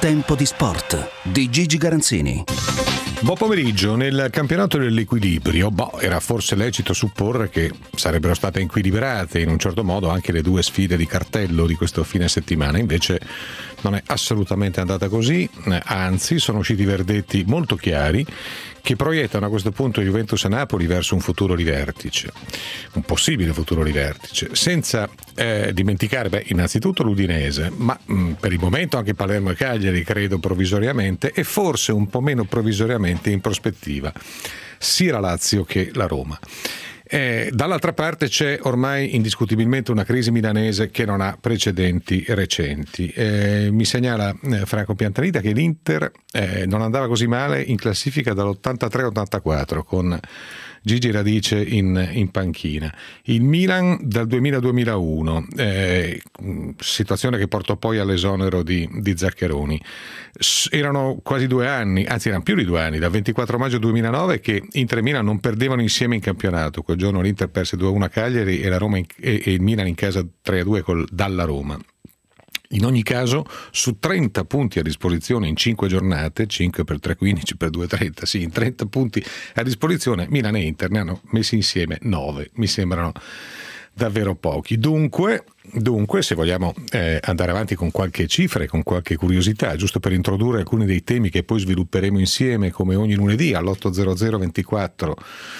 Tempo di sport di Gigi Garanzini. Buon pomeriggio. Nel campionato dell'equilibrio, era forse lecito supporre che sarebbero state equilibrate in un certo modo anche le due sfide di cartello di questo fine settimana. Invece non è assolutamente andata così, anzi sono usciti verdetti molto chiari che proiettano a questo punto Juventus e Napoli verso un futuro di vertice, un possibile futuro di vertice, senza dimenticare innanzitutto l'Udinese, ma per il momento anche Palermo e Cagliari, credo provvisoriamente, e forse un po' meno provvisoriamente in prospettiva sia la Lazio che la Roma. Dall'altra parte c'è ormai indiscutibilmente una crisi milanese che non ha precedenti recenti. Mi segnala Franco Piantanita che l'Inter non andava così male in classifica dall'83-84 con Gigi Radice in panchina. Il Milan dal 2000-2001, situazione che portò poi all'esonero di Zaccheroni. Erano quasi 2 anni, anzi erano più di 2 anni, dal 24 maggio 2009 che Inter e Milan non perdevano insieme in campionato. Quel giorno l'Inter perse 2-1 a Cagliari e la Roma e il Milan in casa 3-2 dalla Roma. In ogni caso, su 30 punti a disposizione in 5 giornate, 5 per 3,15 per 2,30, sì, in 30 punti a disposizione, Milan e Inter ne hanno messi insieme 9, mi sembrano davvero pochi. Dunque, se vogliamo andare avanti con qualche cifra e con qualche curiosità, giusto per introdurre alcuni dei temi che poi svilupperemo insieme come ogni lunedì all'800 24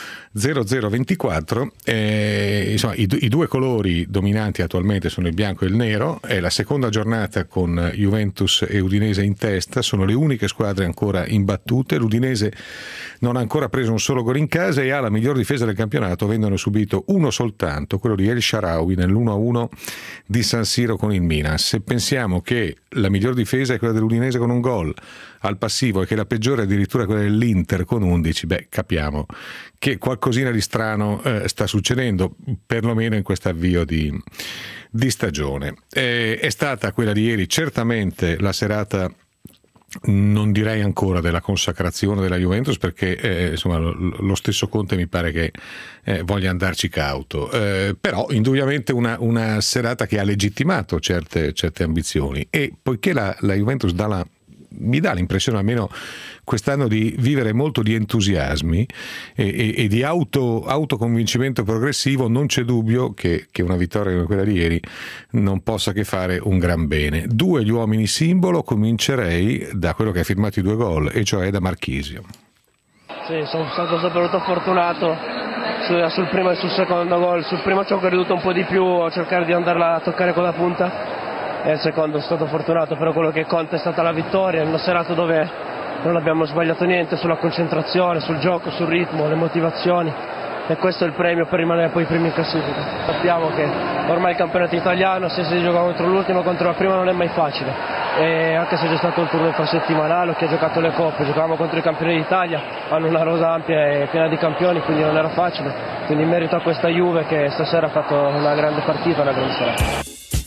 0024, insomma, i due colori dominanti attualmente sono il bianco e il nero. È la seconda giornata con Juventus e Udinese in testa, sono le uniche squadre ancora imbattute. L'Udinese non ha ancora preso un solo gol in casa e ha la miglior difesa del campionato, avendone subito uno soltanto, quello di El Shaarawy nell'1-1 di San Siro con il Milan. Se pensiamo che la miglior difesa è quella dell'Udinese con un gol al passivo e che la peggiore è addirittura quella dell'Inter con 11, capiamo che qualcosina di strano sta succedendo, perlomeno in questo avvio di stagione. È stata quella di ieri certamente la serata, non direi ancora della consacrazione della Juventus, perché insomma lo stesso Conte mi pare che voglia andarci cauto, però indubbiamente una serata che ha legittimato certe ambizioni, e poiché la Juventus mi dà l'impressione almeno quest'anno di vivere molto di entusiasmi e di autoconvincimento progressivo, non c'è dubbio che una vittoria come quella di ieri non possa che fare un gran bene. 2 gli uomini simbolo, comincerei da quello che ha firmato i 2 gol, e cioè da Marchisio. Sì, sono stato soprattutto fortunato sul primo e sul secondo gol. Sul primo ci ho creduto un po' di più a cercare di andarla a toccare con la punta, e il secondo sono stato fortunato, però quello che conta è stata la vittoria in una serata dove non abbiamo sbagliato niente sulla concentrazione, sul gioco, sul ritmo, le motivazioni, e questo è il premio per rimanere poi primi in classifica. Sappiamo che ormai il campionato italiano, se si gioca contro l'ultimo, contro la prima, non è mai facile, e anche se c'è stato un turno infrasettimanale o chi ha giocato le coppe, giocavamo contro i campioni d'Italia, hanno una rosa ampia e piena di campioni, quindi non era facile, quindi in merito a questa Juve che stasera ha fatto una grande partita, una grande serata.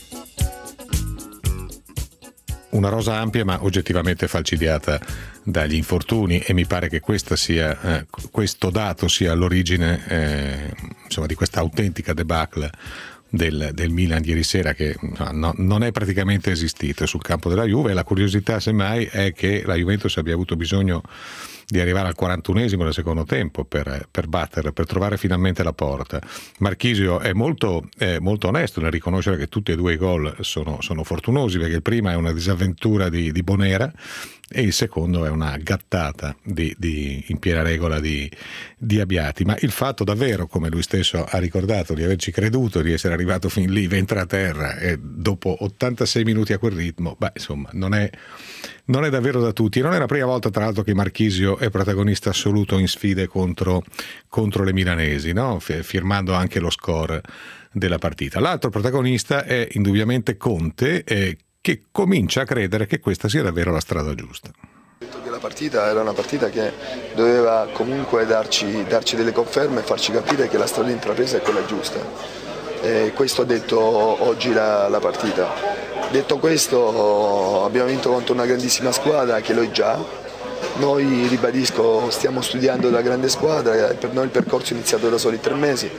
Una rosa ampia ma oggettivamente falcidiata dagli infortuni, e mi pare che questo dato sia all'origine insomma, di questa autentica debacle del Milan ieri sera, che non è praticamente esistito sul campo della Juve. La curiosità semmai è che la Juventus abbia avuto bisogno di arrivare al 41esimo del secondo tempo per batterla, per trovare finalmente la porta. Marchisio è molto onesto nel riconoscere che tutti e 2 i gol sono fortunosi, perché il primo è una disavventura di Bonera e il secondo è una gattata in piena regola di Abbiati. Ma il fatto davvero, come lui stesso ha ricordato, di averci creduto, di essere arrivato fin lì, ventre a terra, e dopo 86 minuti a quel ritmo, insomma, non è davvero da tutti. E non è la prima volta, tra l'altro, che Marchisio è protagonista assoluto in sfide contro le milanesi, no? Firmando anche lo score della partita. L'altro protagonista è indubbiamente Conte, che comincia a credere che questa sia davvero la strada giusta. Che la partita era una partita che doveva comunque darci delle conferme e farci capire che la strada intrapresa è quella giusta. E questo ha detto oggi la partita. Detto questo, abbiamo vinto contro una grandissima squadra, che lo è già. Noi, ribadisco, stiamo studiando da grande squadra, per noi il percorso è iniziato da soli 3 mesi.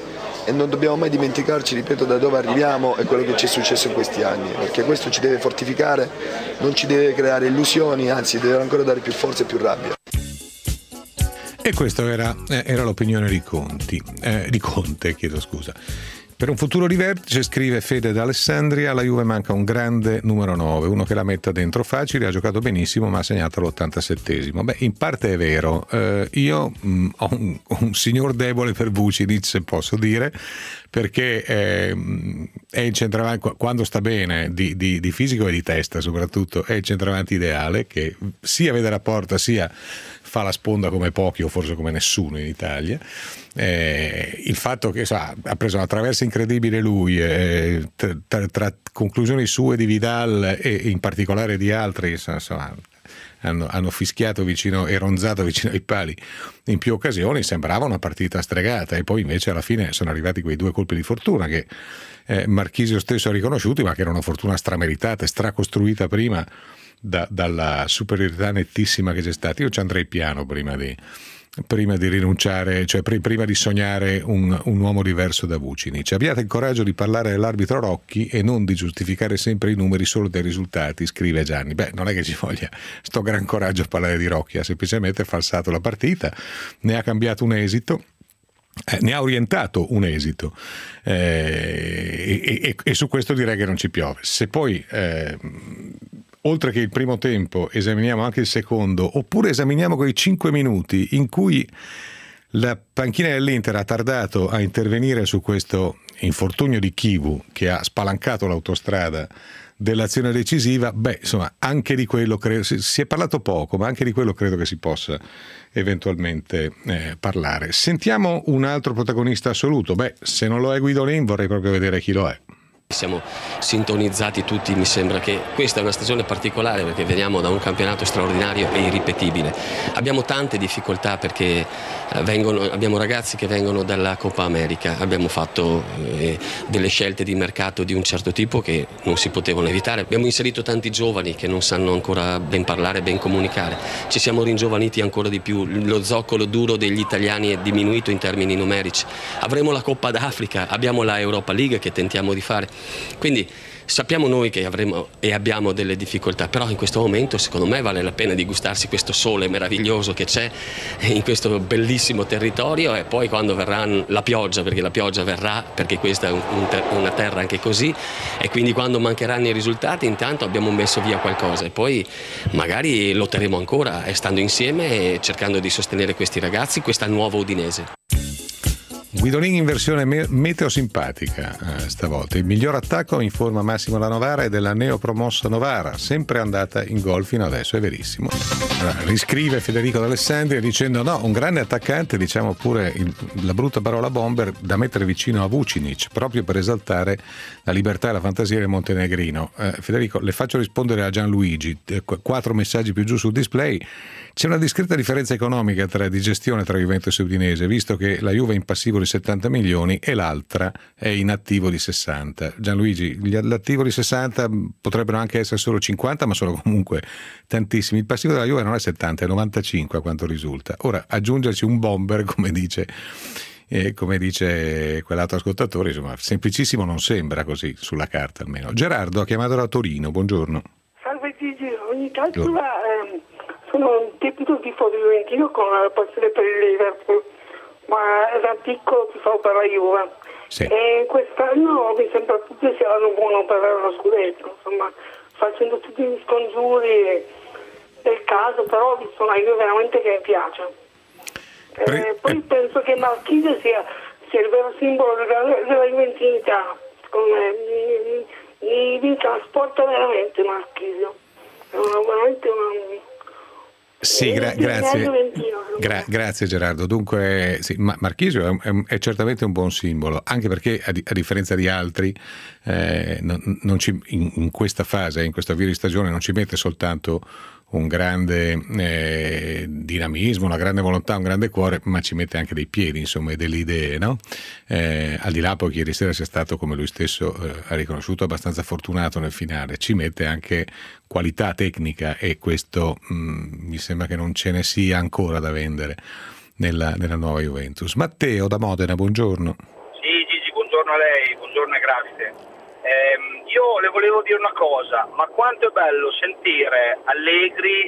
e non dobbiamo mai dimenticarci, ripeto, da dove arriviamo e quello che ci è successo in questi anni, perché questo ci deve fortificare, non ci deve creare illusioni, anzi deve ancora dare più forza e più rabbia. E questa era l'opinione di Conte, chiedo scusa. Per un futuro di vertice, scrive Fede d'Alessandria, alla Juve manca un grande numero 9, uno che la metta dentro facile, ha giocato benissimo ma ha segnato all'87esimo. Beh, in parte è vero, io ho un signor debole per Vucinic, posso dire, perché è il centravanti, quando sta bene, di fisico e di testa soprattutto, è il centravanti ideale, che sia vede la porta sia fa la sponda come pochi o forse come nessuno in Italia. Il fatto che ha preso una traversa incredibile lui, tra conclusioni sue di Vidal e in particolare di altri, insomma, hanno fischiato vicino e ronzato vicino ai pali in più occasioni, sembrava una partita stregata, e poi invece alla fine sono arrivati quei due colpi di fortuna che Marchisio stesso ha riconosciuti, ma che era una fortuna strameritata e stracostruita prima dalla superiorità nettissima che c'è stata. Io ci andrei piano prima di rinunciare, cioè prima di sognare un uomo diverso da Vucinic. Abbiate il coraggio di parlare dell'arbitro Rocchi e non di giustificare sempre i numeri solo dai risultati, scrive Gianni. Beh, non è che ci voglia sto gran coraggio a parlare di Rocchi, ha semplicemente falsato la partita, ne ha cambiato un esito, ne ha orientato un esito, e su questo direi che non ci piove. Se poi oltre che il primo tempo esaminiamo anche il secondo, oppure esaminiamo quei 5 minuti in cui la panchina dell'Inter ha tardato a intervenire su questo infortunio di Chivu che ha spalancato l'autostrada dell'azione decisiva, beh, insomma, anche di quello credo, si è parlato poco, ma anche di quello credo che si possa eventualmente parlare. Sentiamo un altro protagonista assoluto. Beh, se non lo è Guidolin vorrei proprio vedere chi lo è. Siamo sintonizzati tutti, mi sembra che questa è una stagione particolare perché veniamo da un campionato straordinario e irripetibile. Abbiamo tante difficoltà perché abbiamo ragazzi che vengono dalla Coppa America, abbiamo fatto delle scelte di mercato di un certo tipo che non si potevano evitare, abbiamo inserito tanti giovani che non sanno ancora ben parlare, ben comunicare, ci siamo ringiovaniti ancora di più, lo zoccolo duro degli italiani è diminuito in termini numerici, avremo la Coppa d'Africa, abbiamo la Europa League che tentiamo di fare. Quindi sappiamo noi che avremo e abbiamo delle difficoltà, però in questo momento secondo me vale la pena di gustarsi questo sole meraviglioso che c'è in questo bellissimo territorio, e poi quando verrà la pioggia, perché la pioggia verrà, perché questa è una terra anche così, e quindi quando mancheranno i risultati intanto abbiamo messo via qualcosa e poi magari lotteremo ancora stando insieme e cercando di sostenere questi ragazzi, questa nuova Udinese. Guidolin in versione meteo simpatica stavolta. Il miglior attacco, informa Massimo La Novara, è della neopromossa Novara, sempre andata in gol fino adesso, è verissimo. Allora, riscrive Federico d'Alessandria dicendo no, un grande attaccante, diciamo pure la brutta parola bomber, da mettere vicino a Vucinic, proprio per esaltare la libertà e la fantasia del montenegrino. Federico, le faccio rispondere a Gianluigi, 4 messaggi più giù sul display. C'è una discreta differenza economica di gestione tra Juventus e Udinese, visto che la Juve è in passivo di 70 milioni e l'altra è in attivo di 60. Gianluigi, l'attivo di 60 potrebbero anche essere solo 50, ma sono comunque tantissimi. Il passivo della Juve non è 70, è 95 a quanto risulta. Ora, aggiungerci un bomber, come dice quell'altro ascoltatore, insomma, semplicissimo non sembra, così sulla carta almeno. Gerardo ha chiamato da Torino, buongiorno. Salve Gigi, ogni tanto sono un tipico tifo juventino con la passione per il Liverpool, ma da piccolo tifo per la Juve. Sì. E quest'anno mi sembra tutti siano buono per lo scudetto, insomma, facendo tutti gli scongiuri del caso, però ho visto una Juve veramente che mi piace. Poi penso che Marchisio sia il vero simbolo della juventinità, mi trasporta veramente Marchisio, è veramente una... Sì, grazie Gerardo. Dunque, sì, Marchisio è certamente un buon simbolo, anche perché a differenza di altri in questa fase, in questo avvio di stagione, non ci mette soltanto un grande dinamismo, una grande volontà, un grande cuore, ma ci mette anche dei piedi, insomma, e delle idee, no? Al di là poi che ieri sera sia stato, come lui stesso ha riconosciuto, abbastanza fortunato nel finale, ci mette anche qualità tecnica, e questo mi sembra che non ce ne sia ancora da vendere nella nuova Juventus. Matteo da Modena, buongiorno. Sì, buongiorno a lei, buongiorno e grazie. Io le volevo dire una cosa, ma quanto è bello sentire Allegri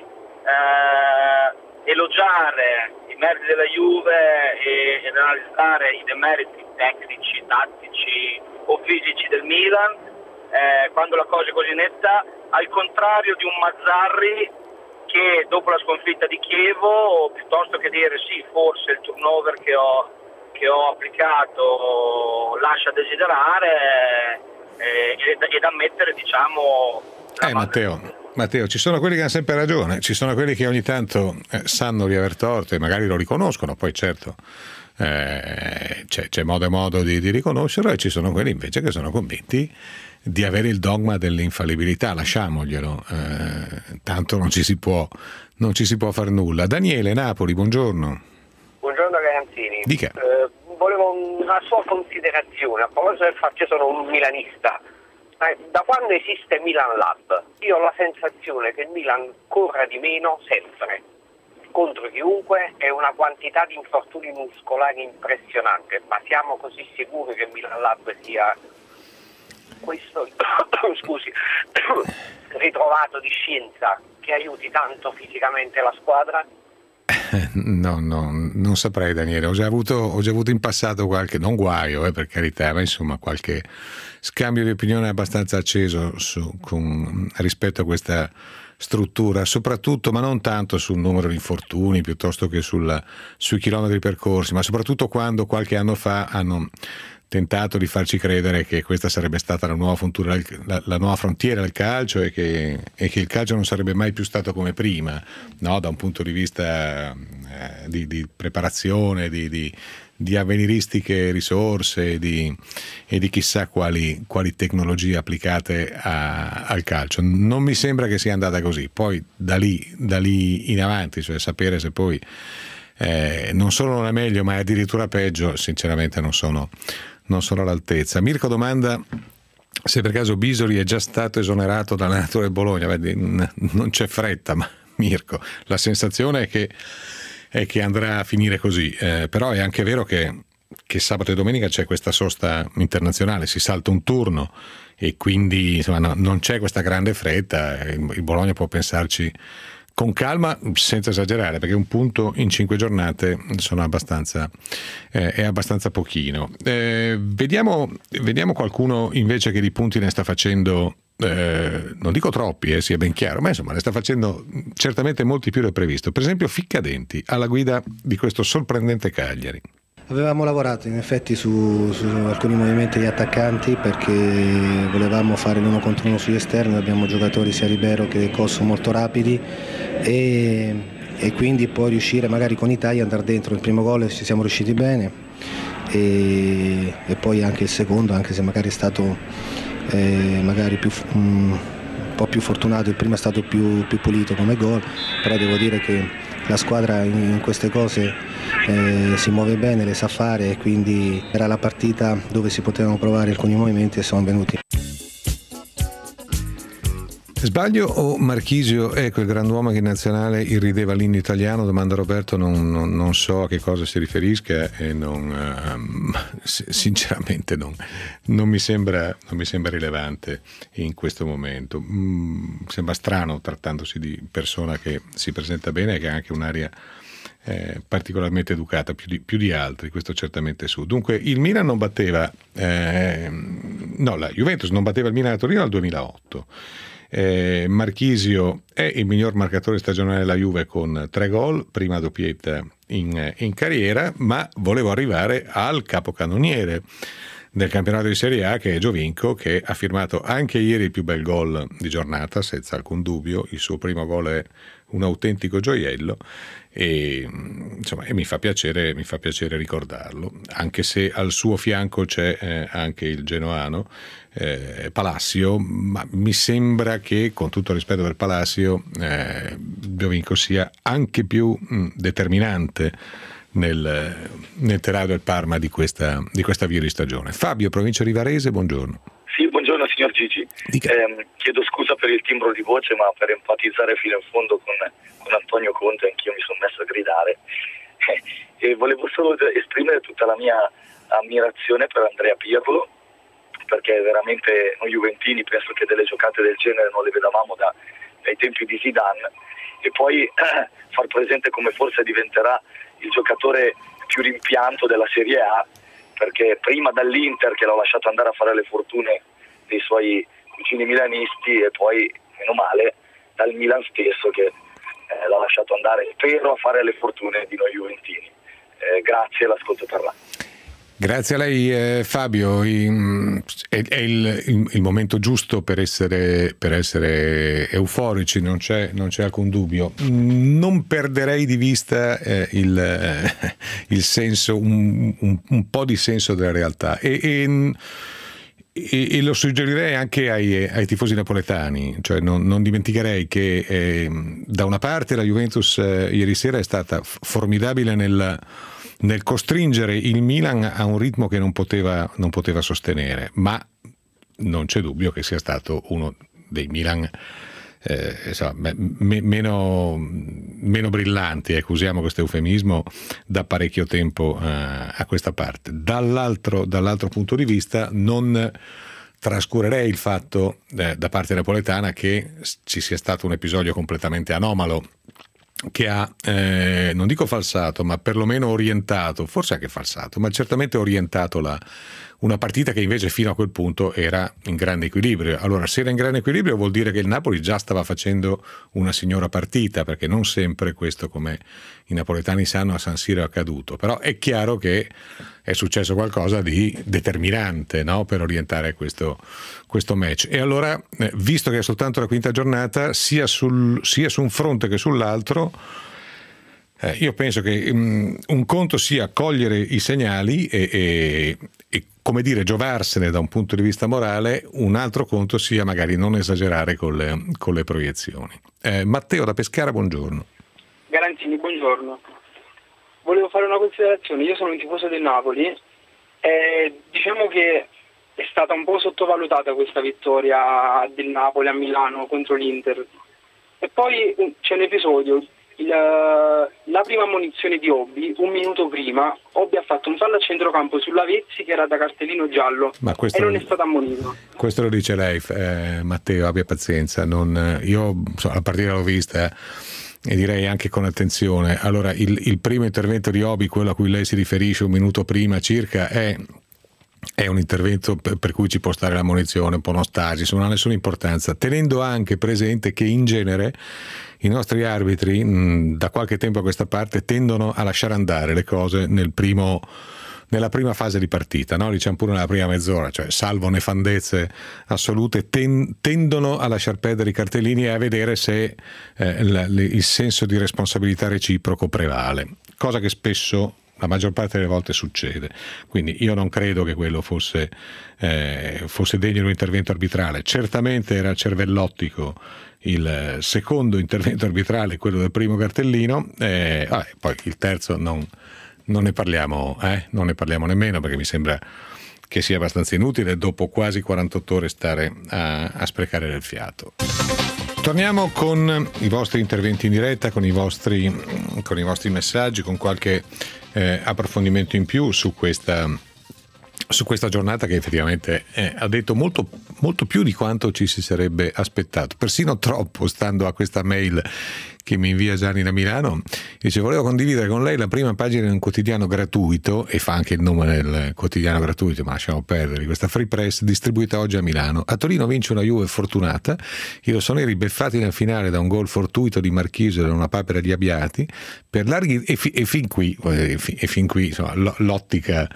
elogiare i meriti della Juve ed analizzare i demeriti tecnici, tattici o fisici del Milan, quando la cosa è così netta, al contrario di un Mazzarri che dopo la sconfitta di Chievo, piuttosto che dire sì, forse il turnover che ho applicato lascia desiderare, ed ammettere, diciamo... Matteo, ci sono quelli che hanno sempre ragione, ci sono quelli che ogni tanto sanno di aver torto e magari lo riconoscono, poi certo c'è modo e modo di riconoscerlo, e ci sono quelli invece che sono convinti di avere il dogma dell'infallibilità. Lasciamoglielo, tanto non ci si può far nulla. Daniele, Napoli, buongiorno. Buongiorno Garanzini. Dica. Volevo una sua considerazione a proposito del fatto che io sono un milanista. Da quando esiste Milan Lab io ho la sensazione che il Milan corra di meno sempre contro chiunque, è una quantità di infortuni muscolari impressionante, ma siamo così sicuri che Milan Lab sia questo ritrovato di scienza che aiuti tanto fisicamente la squadra? No, non saprei, Daniele. Ho già avuto in passato qualche, non guaio, per carità, ma insomma qualche scambio di opinione abbastanza acceso rispetto a questa struttura, soprattutto, ma non tanto sul numero di infortuni piuttosto che sui chilometri percorsi, ma soprattutto quando qualche anno fa hanno tentato di farci credere che questa sarebbe stata la nuova frontiera del calcio e che il calcio non sarebbe mai più stato come prima, no? Da un punto di vista di preparazione, di avveniristiche risorse e di chissà quali tecnologie applicate al calcio. Non mi sembra che sia andata così. Poi da lì in avanti, cioè sapere se poi non solo non è meglio ma è addirittura peggio, sinceramente non sono all'altezza. Mirko domanda se per caso Bisoli è già stato esonerato dall'allenatore del Bologna. Vedi, non c'è fretta, ma Mirko, la sensazione è che andrà a finire così, però è anche vero che sabato e domenica c'è questa sosta internazionale, si salta un turno e quindi insomma, non c'è questa grande fretta. Il Bologna può pensarci con calma, senza esagerare, perché un punto in 5 giornate è abbastanza pochino. Vediamo qualcuno invece che di punti ne sta facendo, non dico troppi, sia ben chiaro, ma insomma ne sta facendo certamente molti più del previsto. Per esempio Ficcadenti alla guida di questo sorprendente Cagliari. Avevamo lavorato in effetti su alcuni movimenti di attaccanti, perché volevamo fare l'uno contro uno sugli esterni. Abbiamo giocatori sia Ribeiro che Cosso molto rapidi e quindi poi riuscire magari con Italia ad andare dentro. Il primo gol ci siamo riusciti bene e poi anche il secondo, anche se magari è stato magari un po' più fortunato. Il primo è stato più pulito come gol, però devo dire che la squadra in queste cose si muove bene, le sa fare, e quindi era la partita dove si potevano provare alcuni movimenti e sono venuti. Sbaglio o Marchisio è quel grand'uomo che in nazionale irrideva l'inno italiano? Domanda Roberto, non so a che cosa si riferisca e sinceramente non mi sembra rilevante in questo momento. Sembra strano, trattandosi di persona che si presenta bene e che ha anche un'aria particolarmente educata, più di altri, questo certamente su. Dunque il Milan non batteva la Juventus non batteva il Milan a Torino dal 2008. Marchisio è il miglior marcatore stagionale della Juve con 3 gol, prima doppietta in carriera, ma volevo arrivare al capocannoniere del campionato di Serie A, che è Giovinco, che ha firmato anche ieri il più bel gol di giornata, senza alcun dubbio. Il suo primo gol è un autentico gioiello e mi fa piacere ricordarlo, anche se al suo fianco c'è anche il genoano Palacio, ma mi sembra che, con tutto il rispetto per Palacio, Giovinco sia anche più determinante nel telaio del Parma di questa via di stagione. Fabio, provincia di Varese, buongiorno. Sì, buongiorno signor Gigi. Chiedo scusa per il timbro di voce, ma per enfatizzare fino in fondo con Antonio Conte anch'io mi sono messo a gridare e volevo solo esprimere tutta la mia ammirazione per Andrea Pirlo, perché veramente noi juventini penso che delle giocate del genere non le vedavamo dai tempi di Zidane, e poi far presente come forse diventerà il giocatore più rimpianto della Serie A, perché prima dall'Inter che l'ha lasciato andare a fare le fortune dei suoi cugini milanisti, e poi meno male dal Milan stesso che l'ha lasciato andare, spero, a fare le fortune di noi juventini. Grazie, l'ascolto per là. Grazie a lei Fabio, è il momento giusto per essere euforici, non c'è alcun dubbio. Non perderei di vista il senso, un po' di senso della realtà e lo suggerirei anche ai tifosi napoletani, cioè non dimenticherei che da una parte la Juventus ieri sera è stata formidabile nel costringere il Milan a un ritmo che non poteva sostenere, ma non c'è dubbio che sia stato uno dei Milan meno brillanti, usiamo questo eufemismo, da parecchio tempo a questa parte. Dall'altro punto di vista non trascurerei il fatto da parte napoletana che ci sia stato un episodio completamente anomalo che ha, non dico falsato, ma perlomeno orientato, forse anche falsato, ma certamente orientato una partita che invece fino a quel punto era in grande equilibrio. Allora, se era in grande equilibrio vuol dire che il Napoli già stava facendo una signora partita, perché non sempre questo, come i napoletani sanno, a San Siro è accaduto, però è chiaro che è successo qualcosa di determinante, no? Per orientare questo match. E allora, visto che è soltanto la quinta giornata, sia su un fronte che sull'altro, io penso che un conto sia cogliere i segnali e come dire, giovarsene da un punto di vista morale, un altro conto sia magari non esagerare con le proiezioni. Matteo da Pescara, buongiorno. Garanzini, buongiorno. Volevo fare una considerazione. Io sono un tifoso del Napoli e diciamo che è stata un po' sottovalutata questa vittoria del Napoli a Milano contro l'Inter. E poi c'è l'episodio, la prima ammonizione di Obi, un minuto prima Obi ha fatto un fallo a centrocampo sulla Vezzi che era da cartellino giallo e non è stato ammonito. Questo lo dice lei, Matteo, abbia pazienza. Io la partita l'ho vista e direi anche con attenzione. Allora, il primo intervento di Obi, quello a cui lei si riferisce un minuto prima circa, è un intervento per cui ci può stare l'ammonizione, un po' nostalgico, non ha nessuna importanza, tenendo anche presente che in genere i nostri arbitri da qualche tempo a questa parte tendono a lasciare andare le cose nella prima fase di partita, no? Diciamo pure nella prima mezz'ora, cioè salvo nefandezze assolute, tendono a lasciar perdere i cartellini e a vedere se il senso di responsabilità reciproco prevale, cosa che spesso, la maggior parte delle volte, succede. Quindi io non credo che quello fosse degno di un intervento arbitrale. Certamente era cervellottico il secondo intervento arbitrale, quello del primo cartellino, poi il terzo non ne parliamo nemmeno, perché mi sembra che sia abbastanza inutile dopo quasi 48 ore stare a sprecare del fiato. Torniamo con i vostri interventi in diretta, con i vostri messaggi, con qualche approfondimento in più su questa giornata che effettivamente ha detto molto, molto più di quanto ci si sarebbe aspettato, persino troppo, stando a questa mail che mi invia Gianni da Milano. Dice: volevo condividere con lei la prima pagina di un quotidiano gratuito, e fa anche il nome del quotidiano gratuito, ma lasciamo perdere, questa Free Press distribuita oggi a Milano. A Torino vince una Juve fortunata, i rossoneri beffati nel finale da un gol fortuito di Marchisio da una papera di Abbiati, per larghi e fin qui insomma, l'ottica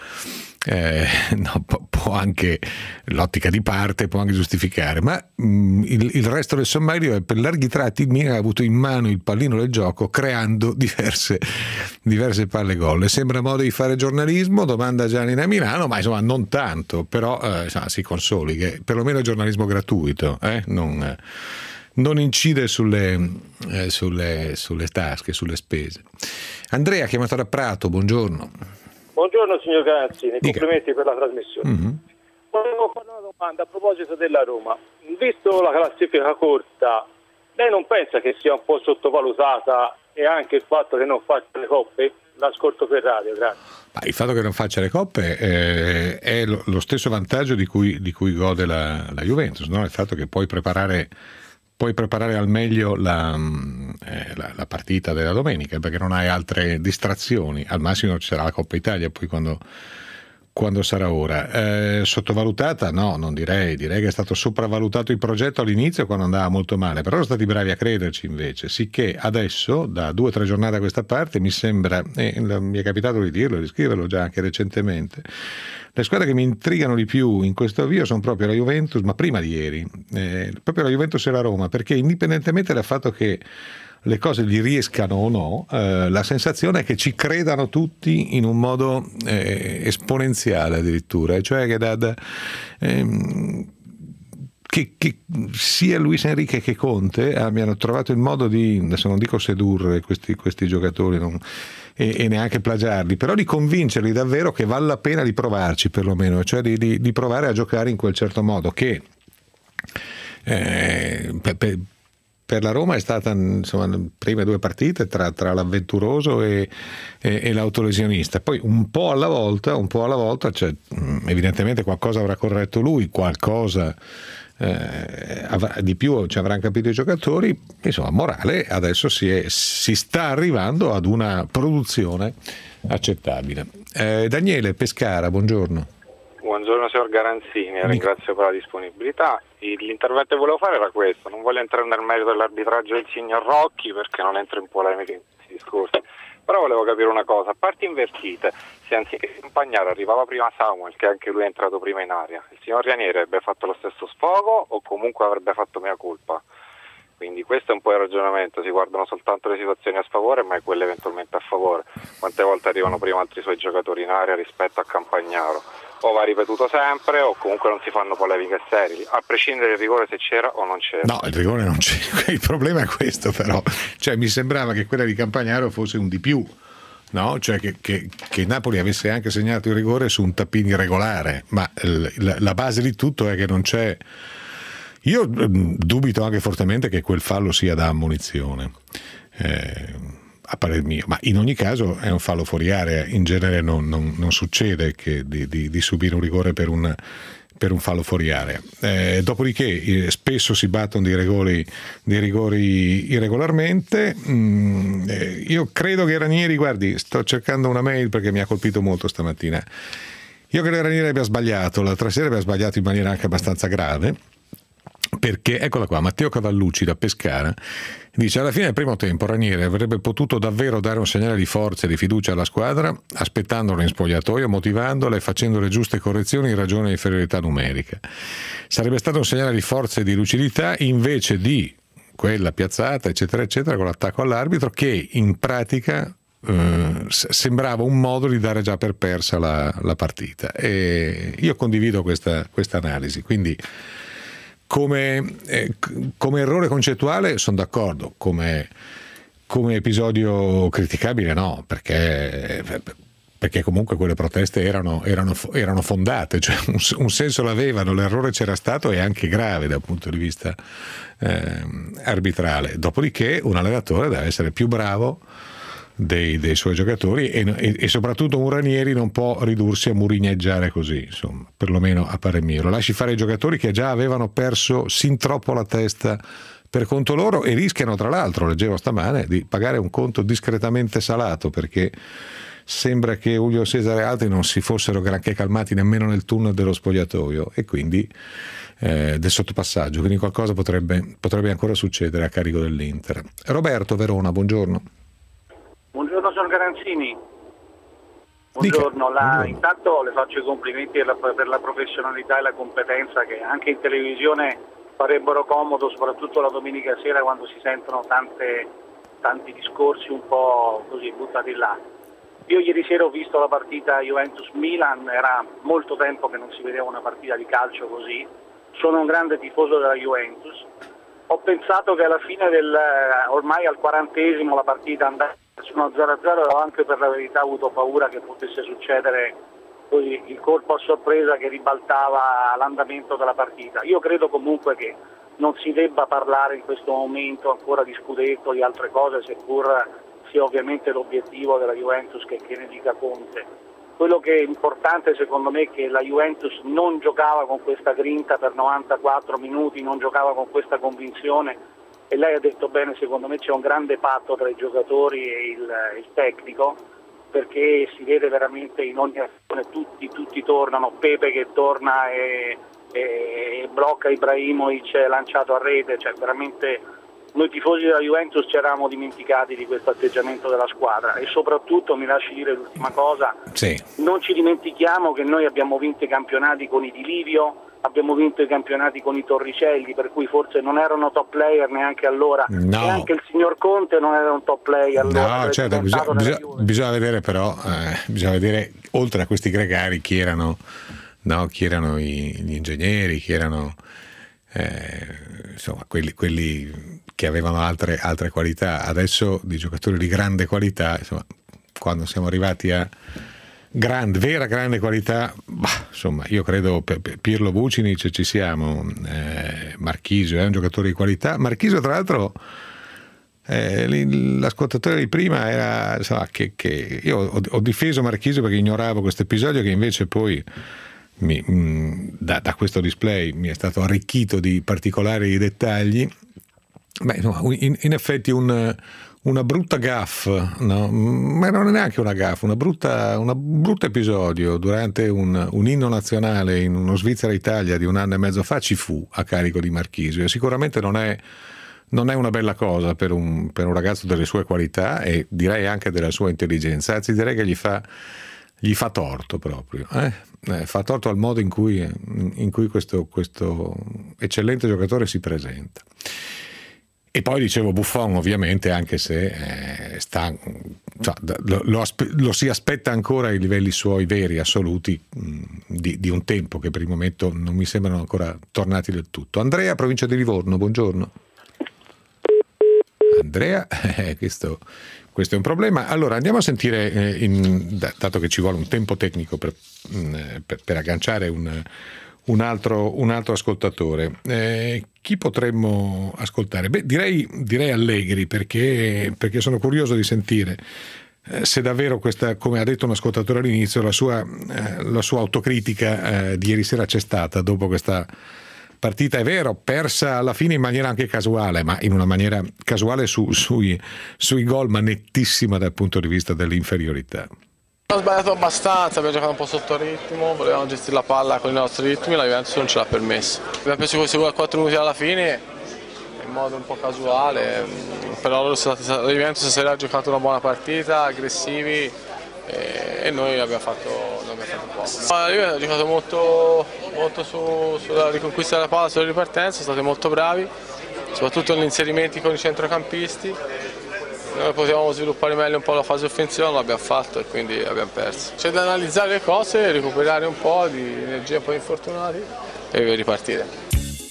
può anche, l'ottica di parte può anche giustificare, ma il resto del sommario è: per larghi tratti il Milan ha avuto in mano il pallino del gioco, creando diverse palle gol. Le sembra modo di fare giornalismo? Domanda Gianni da Milano, ma insomma non tanto, però si consoli che perlomeno è giornalismo gratuito, non incide sulle tasche, sulle spese. Andrea, chiamato da Prato, buongiorno. Buongiorno signor Garanzini, complimenti per la trasmissione. Mm-hmm. Volevo fare una domanda a proposito della Roma. Visto la classifica corta, lei non pensa che sia un po' sottovalutata, e anche il fatto che non faccia le coppe? l'ascolto per radio, grazie. Ma il fatto che non faccia le coppe è lo stesso vantaggio di cui gode la Juventus, no? Il fatto che puoi preparare al meglio la partita della domenica, perché non hai altre distrazioni. Al massimo ci sarà la Coppa Italia poi quando sarà ora. Sottovalutata? No, non direi che è stato sopravvalutato il progetto all'inizio quando andava molto male, però sono stati bravi a crederci invece, sicché adesso da 2 o 3 giornate a questa parte mi sembra, mi è capitato di dirlo, di scriverlo già anche recentemente, le squadre che mi intrigano di più in questo avvio sono proprio la Juventus, ma prima di ieri, proprio la Juventus e la Roma, perché indipendentemente dal fatto che le cose gli riescano o no, la sensazione è che ci credano tutti in un modo esponenziale addirittura, cioè che sia Luis Enrique che Conte abbiano trovato il modo di, adesso non dico sedurre questi giocatori e neanche plagiarli, però di convincerli davvero che vale la pena di provarci, perlomeno, cioè di provare a giocare in quel certo modo che per la Roma è stata, insomma, le prime 2 partite tra l'avventuroso e l'autolesionista, poi un po' alla volta, cioè, evidentemente qualcosa avrà corretto lui, qualcosa di più ci avranno capito i giocatori, insomma, morale, adesso si sta arrivando ad una produzione accettabile. Daniele Pescara, buongiorno. Buongiorno signor Garanzini, ringrazio per la disponibilità. L'intervento che volevo fare era questo, non voglio entrare nel merito dell'arbitraggio del signor Rocchi perché non entro in polemiche in questi discorsi, però volevo capire una cosa, a parti invertite, se anziché Campagnaro arrivava prima Samuel, che anche lui è entrato prima in aria, il signor Ranieri avrebbe fatto lo stesso sfogo o comunque avrebbe fatto mea colpa? Quindi questo è un po' il ragionamento, si guardano soltanto le situazioni a sfavore ma quelle eventualmente a favore, quante volte arrivano prima altri suoi giocatori in aria rispetto a Campagnaro, o va ripetuto sempre o comunque non si fanno polemiche serie, a prescindere dal rigore se c'era o non c'era. No, il rigore non c'era, il problema è questo però, cioè mi sembrava che quella di Campagnaro fosse un di più, no? Cioè che Napoli avesse anche segnato il rigore su un tapping irregolare, ma la base di tutto è che non c'è. Io dubito anche fortemente che quel fallo sia da ammonizione, a parer mio, ma in ogni caso è un fallo fuori area, in genere non succede che di subire un rigore per un fallo fuori area. Dopodiché spesso si battono dei rigori irregolarmente. Io credo che Ranieri, guardi, sto cercando una mail perché mi ha colpito molto stamattina, io credo che Ranieri abbia sbagliato, l'altra sera abbia sbagliato in maniera anche abbastanza grave, perché eccola qua, Matteo Cavallucci da Pescara dice: alla fine del primo tempo Ranieri avrebbe potuto davvero dare un segnale di forza e di fiducia alla squadra, aspettandola in spogliatoio, motivandola e facendo le giuste correzioni in ragione dell'inferiorità numerica. Sarebbe stato un segnale di forza e di lucidità invece di quella piazzata eccetera eccetera con l'attacco all'arbitro, che in pratica sembrava un modo di dare già per persa la partita, e io condivido questa analisi, quindi come errore concettuale sono d'accordo, come episodio criticabile no, perché comunque quelle proteste erano fondate, cioè un senso l'avevano, l'errore c'era stato e anche grave dal punto di vista arbitrale. Dopodiché un allenatore deve essere più bravo dei suoi giocatori e soprattutto un Ranieri non può ridursi a murigneggiare così, insomma, perlomeno a parer mio. Lo lasci fare ai giocatori che già avevano perso sin troppo la testa per conto loro e rischiano, tra l'altro, leggevo stamane, di pagare un conto discretamente salato, perché sembra che Julio Cesare e altri non si fossero granché calmati nemmeno nel tunnel dello spogliatoio e quindi del sottopassaggio, quindi qualcosa potrebbe ancora succedere a carico dell'Inter. Roberto, Verona, buongiorno. Buongiorno signor Garanzini. Buongiorno. Intanto le faccio i complimenti per la professionalità e la competenza che anche in televisione farebbero comodo, soprattutto la domenica sera quando si sentono tanti discorsi un po' così buttati là. Io ieri sera ho visto la partita Juventus-Milan, era molto tempo che non si vedeva una partita di calcio così, sono un grande tifoso della Juventus, ho pensato che alla fine ormai al 40esimo la partita andava su 1-0-0 e ho anche per la verità avuto paura che potesse succedere così il colpo a sorpresa che ribaltava l'andamento della partita. Io credo comunque che non si debba parlare in questo momento ancora di scudetto, di altre cose, seppur sia ovviamente l'obiettivo della Juventus che ne dica Conte. Quello che è importante secondo me è che la Juventus non giocava con questa grinta per 94 minuti, non giocava con questa convinzione, e lei ha detto bene, secondo me c'è un grande patto tra i giocatori e il tecnico, perché si vede veramente in ogni azione tutti tornano, Pepe che torna e blocca Ibrahimovic lanciato a rete, cioè veramente noi tifosi della Juventus ci eravamo dimenticati di questo atteggiamento della squadra. E soprattutto, mi lasci dire l'ultima cosa, sì, non ci dimentichiamo che noi abbiamo vinto i campionati con i Di Livio, abbiamo vinto i campionati con i Torricelli, per cui forse non erano top player neanche allora, no, e anche il signor Conte non era un top player allora. No, certo, bisogna vedere però, bisogna vedere oltre a questi gregari chi erano gli ingegneri, chi erano insomma quelli che avevano altre qualità. Adesso di giocatori di grande qualità, insomma, quando siamo arrivati a vera grande qualità, insomma, io credo Pirlo, Vucinic ci siamo, Marchisio è un giocatore di qualità. Marchisio, tra l'altro, l'ascoltatore di prima era, insomma, che io ho difeso Marchisio perché ignoravo questo episodio, che invece poi da questo display mi è stato arricchito di particolari dettagli. Insomma, in effetti una brutta gaffe, no? Ma non è neanche una gaffe, un brutto episodio durante un inno nazionale in uno Svizzera-Italia di un anno e mezzo fa ci fu a carico di Marchisio, e sicuramente non è una bella cosa per un ragazzo delle sue qualità, e direi anche della sua intelligenza, anzi direi che gli fa torto proprio, fa torto al modo in cui questo eccellente giocatore si presenta. E poi dicevo Buffon, ovviamente, anche se lo si aspetta ancora ai livelli suoi veri, assoluti, di un tempo che per il momento non mi sembrano ancora tornati del tutto. Andrea, provincia di Livorno, buongiorno. Andrea, questo è un problema. Allora andiamo a sentire, dato che ci vuole un tempo tecnico per agganciare un altro ascoltatore. Chi potremmo ascoltare? Direi Allegri, perché sono curioso di sentire se davvero questa, come ha detto un ascoltatore all'inizio, la sua autocritica di ieri sera c'è stata dopo questa partita, è vero, persa alla fine in maniera anche casuale, ma in una maniera casuale sui gol, ma nettissima dal punto di vista dell'inferiorità. Abbiamo sbagliato abbastanza, abbiamo giocato un po' sotto ritmo, volevamo gestire la palla con i nostri ritmi, la Juventus non ce l'ha permesso. Abbiamo preso questi 4 minuti alla fine in modo un po' casuale, però la Juventus stasera ha giocato una buona partita, aggressivi, e noi abbiamo fatto un po'. La Juventus ha giocato molto sulla riconquista della palla, sulle ripartenze, sono stati molto bravi, soprattutto negli inserimenti con i centrocampisti. Noi potevamo sviluppare meglio un po' la fase offensiva, non l'abbiamo fatto e quindi abbiamo perso. C'è da analizzare le cose, recuperare un po' di energia, un po' infortunati e ripartire.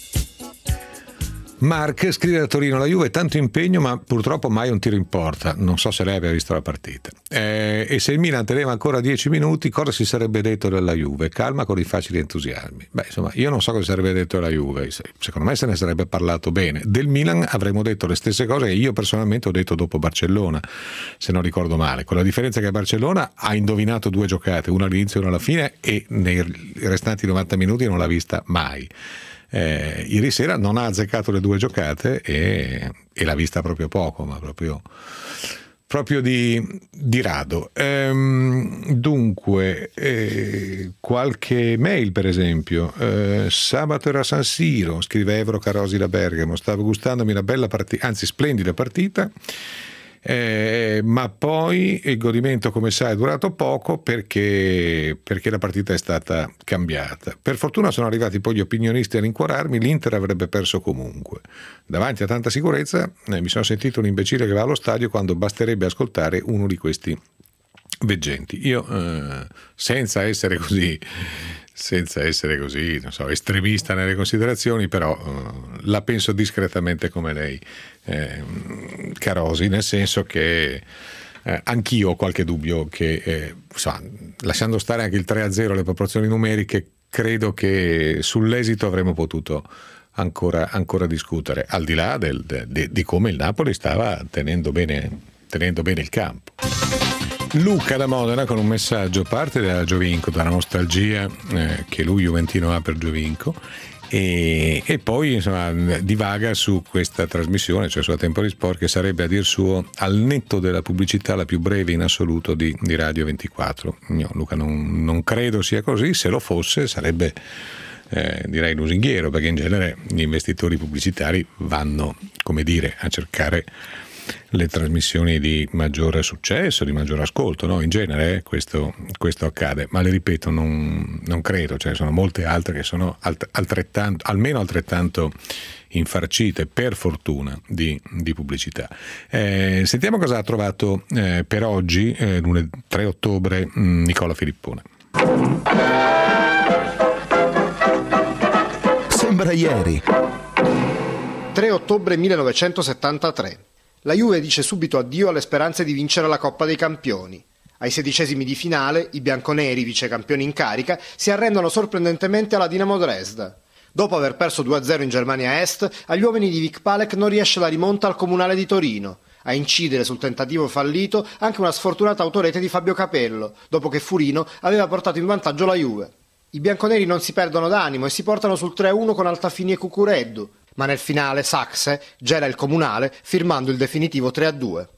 Mark scrive da Torino: la Juve tanto impegno ma purtroppo mai un tiro in porta. Non so se lei abbia visto la partita, e se il Milan teneva ancora 10 minuti cosa si sarebbe detto della Juve? Calma con i facili entusiasmi. Insomma, io non so cosa si sarebbe detto della Juve, secondo me se ne sarebbe parlato bene. Del Milan avremmo detto le stesse cose che io personalmente ho detto dopo Barcellona, se non ricordo male, con la differenza che Barcellona ha indovinato 2 giocate, una all'inizio e una alla fine, e nei restanti 90 minuti non l'ha vista mai. Ieri sera non ha azzeccato le 2 giocate e l'ha vista proprio poco, ma proprio di rado. Dunque, qualche mail, per esempio. Sabato era San Siro, scrive Evro Carosi da Bergamo, stavo gustandomi una bella partita, anzi splendida partita, ma poi il godimento, come sai, è durato poco perché la partita è stata cambiata. Per fortuna sono arrivati poi gli opinionisti a rincuorarmi, l'Inter avrebbe perso comunque. Davanti a tanta sicurezza mi sono sentito un imbecille che va allo stadio quando basterebbe ascoltare uno di questi veggenti. Io senza essere così, non so, estremista nelle considerazioni, però la penso discretamente come lei, Carosi, nel senso che anch'io ho qualche dubbio che, lasciando stare anche il 3-0 le proporzioni numeriche, credo che sull'esito avremmo potuto ancora discutere, al di là di come il Napoli stava tenendo bene tenendo bene il campo. Luca da Modena con un messaggio, parte dalla Giovinco, dalla nostalgia che lui juventino ha per Giovinco, e poi insomma divaga su questa trasmissione, cioè sulla Tempo di Sport, che sarebbe a dir suo al netto della pubblicità la più breve in assoluto di Radio 24. Io, Luca, non credo sia così. Se lo fosse sarebbe direi lusinghiero, perché in genere gli investitori pubblicitari vanno, come dire, a cercare le trasmissioni di maggior successo, di maggior ascolto, no? In genere questo accade, ma le ripeto, non credo, cioè sono molte altre che sono almeno altrettanto infarcite, per fortuna, di pubblicità. Sentiamo cosa ha trovato per oggi, lunedì 3 ottobre, Nicola Filippone. Sembra ieri. 3 ottobre 1973. La Juve dice subito addio alle speranze di vincere la Coppa dei Campioni. Ai 16esimi di finale, i bianconeri, vicecampioni in carica, si arrendono sorprendentemente alla Dinamo Dresda. Dopo aver perso 2-0 in Germania Est, agli uomini di Vic Palek non riesce la rimonta al Comunale di Torino. A incidere sul tentativo fallito anche una sfortunata autorete di Fabio Capello, dopo che Furino aveva portato in vantaggio la Juve. I bianconeri non si perdono d'animo e si portano sul 3-1 con Altafini e Cucureddu, ma nel finale Saxe gela il Comunale firmando il definitivo 3-2.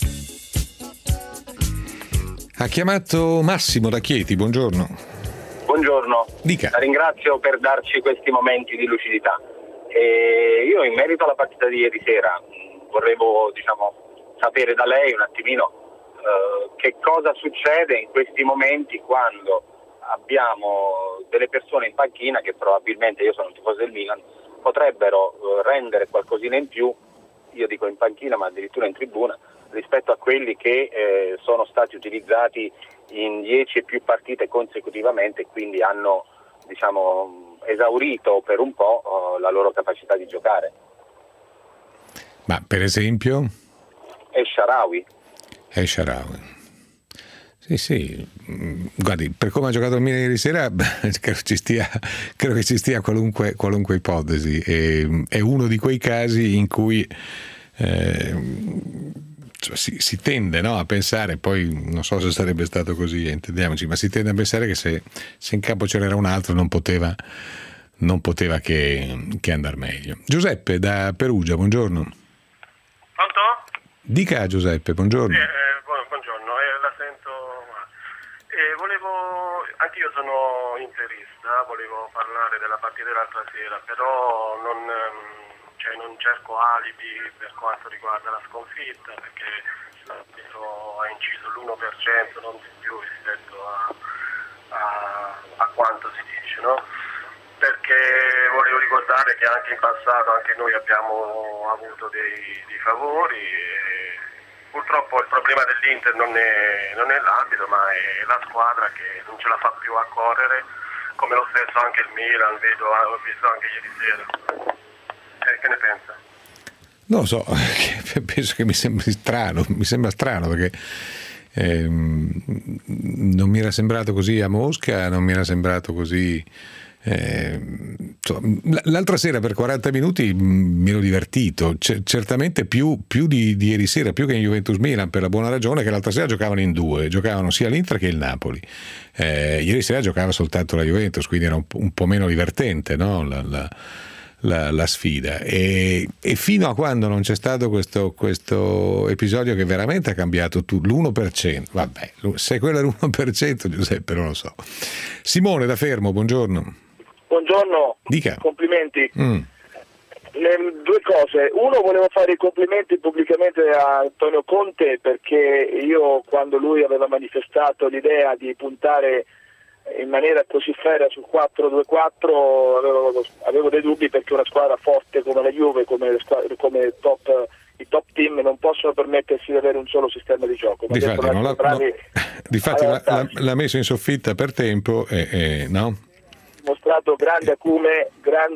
Ha chiamato Massimo da Chieti, buongiorno. Buongiorno, dica. La ringrazio per darci questi momenti di lucidità. Io in merito alla partita di ieri sera vorrevo sapere da lei un attimino che cosa succede in questi momenti quando abbiamo delle persone in panchina che probabilmente, io sono un tifoso del Milan, potrebbero rendere qualcosina in più, io dico in panchina ma addirittura in tribuna, rispetto a quelli che sono stati utilizzati in 10 e più partite consecutivamente e quindi hanno esaurito per un po' la loro capacità di giocare. Ma per esempio? El Shaarawy. Sì, guardi, per come ha giocato il Milan ieri sera credo che ci stia qualunque ipotesi, è uno di quei casi in cui si tende, no, a pensare, poi non so se sarebbe stato così, intendiamoci, ma si tende a pensare che se in campo c'era un altro non poteva che andar meglio. Giuseppe da Perugia, buongiorno. Pronto? Dica Giuseppe, buongiorno. Buongiorno, la sento. Anche io sono interista, volevo parlare della partita dell'altra sera, però non cerco alibi per quanto riguarda la sconfitta, perché l'arbitro ha inciso l'1%, non di più rispetto a quanto si dice, no? Perché volevo ricordare che anche in passato anche noi abbiamo avuto dei favori. Purtroppo il problema dell'Inter non è l'arbitro, ma è la squadra che non ce la fa più a correre, come lo stesso anche il Milan, ho visto anche ieri sera. Che ne pensa? Non lo so, penso che mi sembra strano perché non mi era sembrato così a Mosca, non mi era sembrato così. L'altra sera per 40 minuti mi ero divertito, certamente più di ieri sera, più che in Juventus Milan, per la buona ragione che l'altra sera giocavano in due, giocavano sia l'Inter che il Napoli. Ieri sera giocava soltanto la Juventus, quindi era un po' meno divertente, no? La sfida, e fino a quando non c'è stato questo episodio che veramente ha cambiato l'1%, vabbè, se quello è l'1%, Giuseppe, non lo so. Simone da Fermo, buongiorno. Buongiorno, dica. Complimenti. Due cose. Uno, volevo fare i complimenti pubblicamente a Antonio Conte, perché io, quando lui aveva manifestato l'idea di puntare in maniera così ferrea sul 4-2-4, avevo dei dubbi, perché una squadra forte come la Juve, come i top team, non possono permettersi di avere un solo sistema di gioco. Difatti l'ha messo in soffitta per tempo e no? Ha dimostrato grande acume,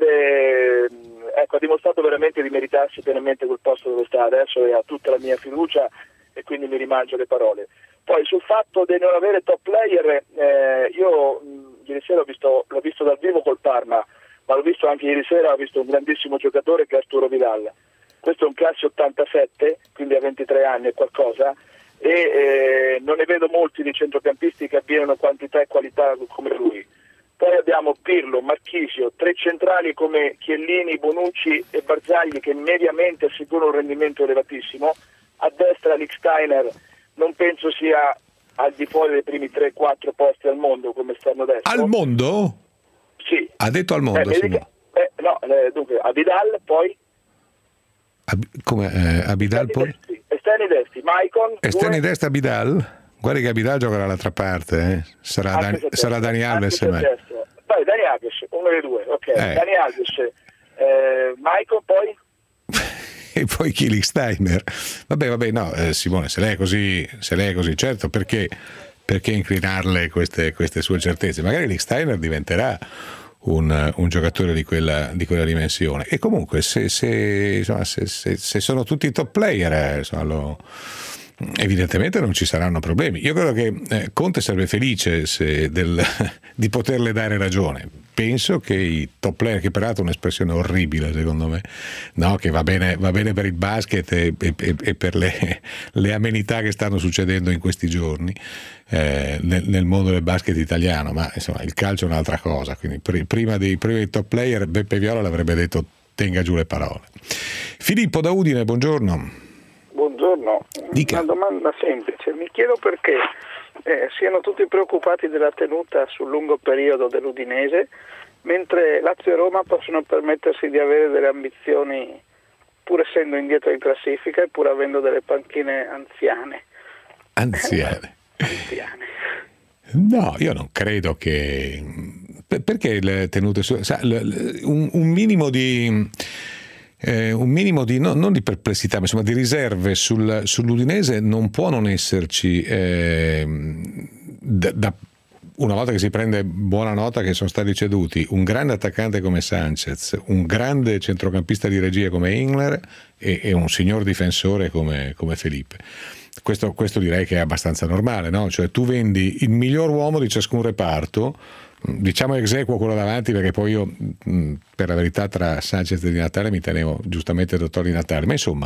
ha dimostrato veramente di meritarsi pienamente quel posto dove sta adesso, e ha tutta la mia fiducia, e quindi mi rimangio le parole. Poi sul fatto di non avere top player, io ieri sera l'ho visto dal vivo col Parma, ma l'ho visto anche ieri sera, ho visto un grandissimo giocatore che è Arturo Vidal. Questo è un classe 87, quindi ha 23 anni e qualcosa, e non ne vedo molti di centrocampisti che abbiano quantità e qualità come lui. Poi abbiamo Pirlo, Marchisio, 3 centrali come Chiellini, Bonucci e Barzagli che mediamente assicurano un rendimento elevatissimo. A destra Lichtsteiner non penso sia al di fuori dei primi 3-4 posti al mondo come stanno adesso. Al mondo? Sì. Ha detto al mondo? Dunque Abidal, poi Abidal poi? Esterni destri, Maicon. Esterni destri Abidal? Guardi che Abidal giocherà dall'altra parte, sarà Dani Alves. Poi Dani Alves, uno dei due, ok. Dani Alves, Maicon, poi? E poi chi? Lichtsteiner? Vabbè, no, Simone, se lei è così, certo, perché incrinarle queste sue certezze? Magari Lichtsteiner diventerà un giocatore di quella dimensione, e comunque se sono tutti top player, evidentemente non ci saranno problemi. Io credo che Conte sarebbe felice di poterle dare ragione. Penso che i top player, che peraltro è un'espressione orribile secondo me, no, che va bene per il basket e per le amenità che stanno succedendo in questi giorni nel mondo del basket italiano, ma insomma il calcio è un'altra cosa, quindi prima dei top player Beppe Viola l'avrebbe detto tenga giù le parole. Filippo da Udine, buongiorno. Buongiorno, Dica. Una domanda semplice, mi chiedo perché siano tutti preoccupati della tenuta sul lungo periodo dell'Udinese, mentre Lazio e Roma possono permettersi di avere delle ambizioni pur essendo indietro in classifica e pur avendo delle panchine anziane. Anziane. No, io non credo che... Perché le tenute un minimo di non di perplessità, ma insomma di riserve sull'Udinese non può non esserci una volta che si prende buona nota che sono stati ceduti un grande attaccante come Sanchez, un grande centrocampista di regia come Ingler e un signor difensore come Felipe. Questo direi che è abbastanza normale, no? Cioè tu vendi il miglior uomo di ciascun reparto, diciamo ex equo quello davanti, perché poi io per la verità tra Sanchez e Di Natale mi tenevo giustamente il dottor Di Natale, ma insomma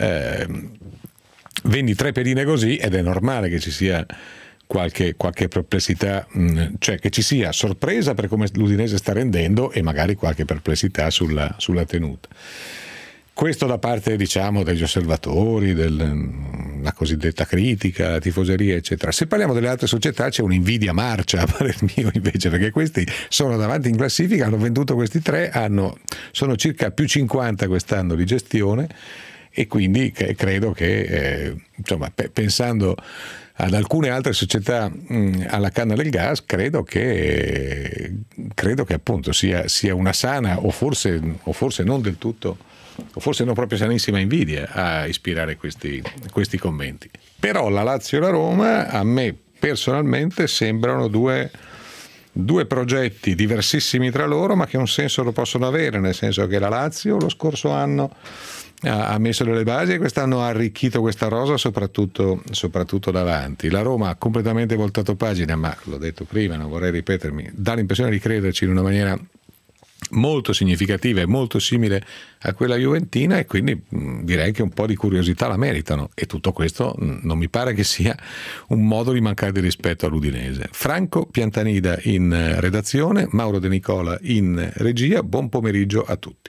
vendi 3 pedine così ed è normale che ci sia qualche perplessità, cioè che ci sia sorpresa per come l'Udinese sta rendendo e magari qualche perplessità sulla tenuta. Questo da parte, diciamo, degli osservatori, la cosiddetta critica, la tifoseria, eccetera. Se parliamo delle altre società c'è un'invidia marcia, a parer mio, invece, perché questi sono davanti in classifica, hanno venduto questi 3, sono circa più 50 quest'anno di gestione, e quindi credo che, insomma, pensando ad alcune altre società alla canna del gas, credo che appunto sia una sana o forse non del tutto, o forse non proprio sanissima invidia a ispirare questi commenti. Però la Lazio e la Roma a me personalmente sembrano due progetti diversissimi tra loro, ma che un senso lo possono avere, nel senso che la Lazio lo scorso anno ha messo delle basi e quest'anno ha arricchito questa rosa soprattutto davanti. La Roma ha completamente voltato pagina, ma l'ho detto prima, non vorrei ripetermi, dà l'impressione di crederci in una maniera molto significativa e molto simile a quella juventina, e quindi direi che un po' di curiosità la meritano, e tutto questo non mi pare che sia un modo di mancare di rispetto all'Udinese. Franco Piantanida in redazione, Mauro De Nicola in regia, buon pomeriggio a tutti.